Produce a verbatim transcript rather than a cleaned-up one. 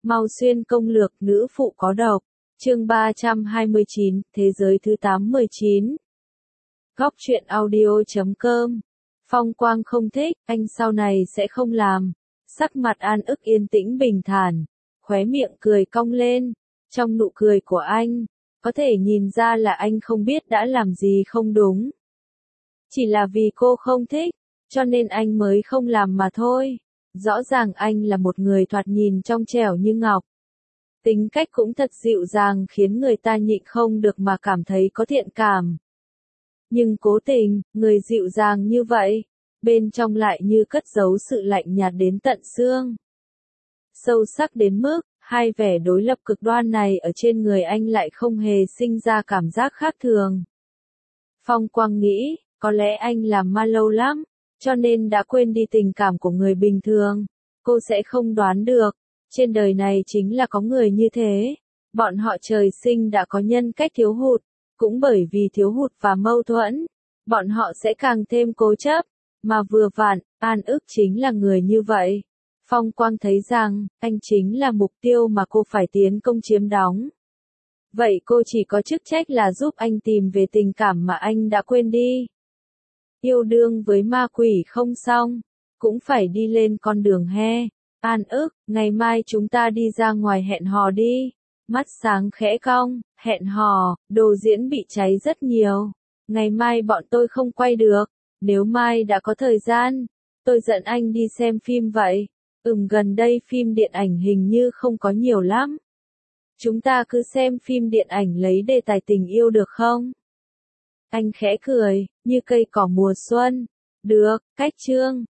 Mau Xuyên công lược nữ phụ có độc. Chương ba trăm hai mươi chín, thế giới thứ tám mươi chín. Góc truyện audio chấm com. Phong Quang không thích, anh sau này sẽ không làm. Sắc mặt An Ức yên tĩnh bình thản, khóe miệng cười cong lên. Trong nụ cười của anh, có thể nhìn ra là anh không biết đã làm gì không đúng. Chỉ là vì cô không thích, cho nên anh mới không làm mà thôi. Rõ ràng anh là một người thoạt nhìn trong trẻo như ngọc. Tính cách cũng thật dịu dàng khiến người ta nhịn không được mà cảm thấy có thiện cảm. Nhưng cố tình, người dịu dàng như vậy, bên trong lại như cất giấu sự lạnh nhạt đến tận xương. Sâu sắc đến mức, hai vẻ đối lập cực đoan này ở trên người anh lại không hề sinh ra cảm giác khác thường. Phong Quang nghĩ, có lẽ anh làm ma lâu lắm, cho nên đã quên đi tình cảm của người bình thường. Cô sẽ không đoán được, trên đời này chính là có người như thế. Bọn họ trời sinh đã có nhân cách thiếu hụt, cũng bởi vì thiếu hụt và mâu thuẫn, bọn họ sẽ càng thêm cố chấp, mà vừa vặn, An Ức chính là người như vậy. Phong Quang thấy rằng, anh chính là mục tiêu mà cô phải tiến công chiếm đóng. Vậy cô chỉ có chức trách là giúp anh tìm về tình cảm mà anh đã quên đi. Yêu đương với ma quỷ không xong, cũng phải đi lên con đường he. An Ức, ngày mai chúng ta đi ra ngoài hẹn hò đi. Mắt sáng khẽ cong, hẹn hò, đồ diễn bị cháy rất nhiều. Ngày mai bọn tôi không quay được, nếu mai đã có thời gian, tôi dẫn anh đi xem phim vậy. Ừm, gần đây phim điện ảnh hình như không có nhiều lắm. Chúng ta cứ xem phim điện ảnh lấy đề tài tình yêu được không? Anh khẽ cười, như cây cỏ mùa xuân. Được, cách chương.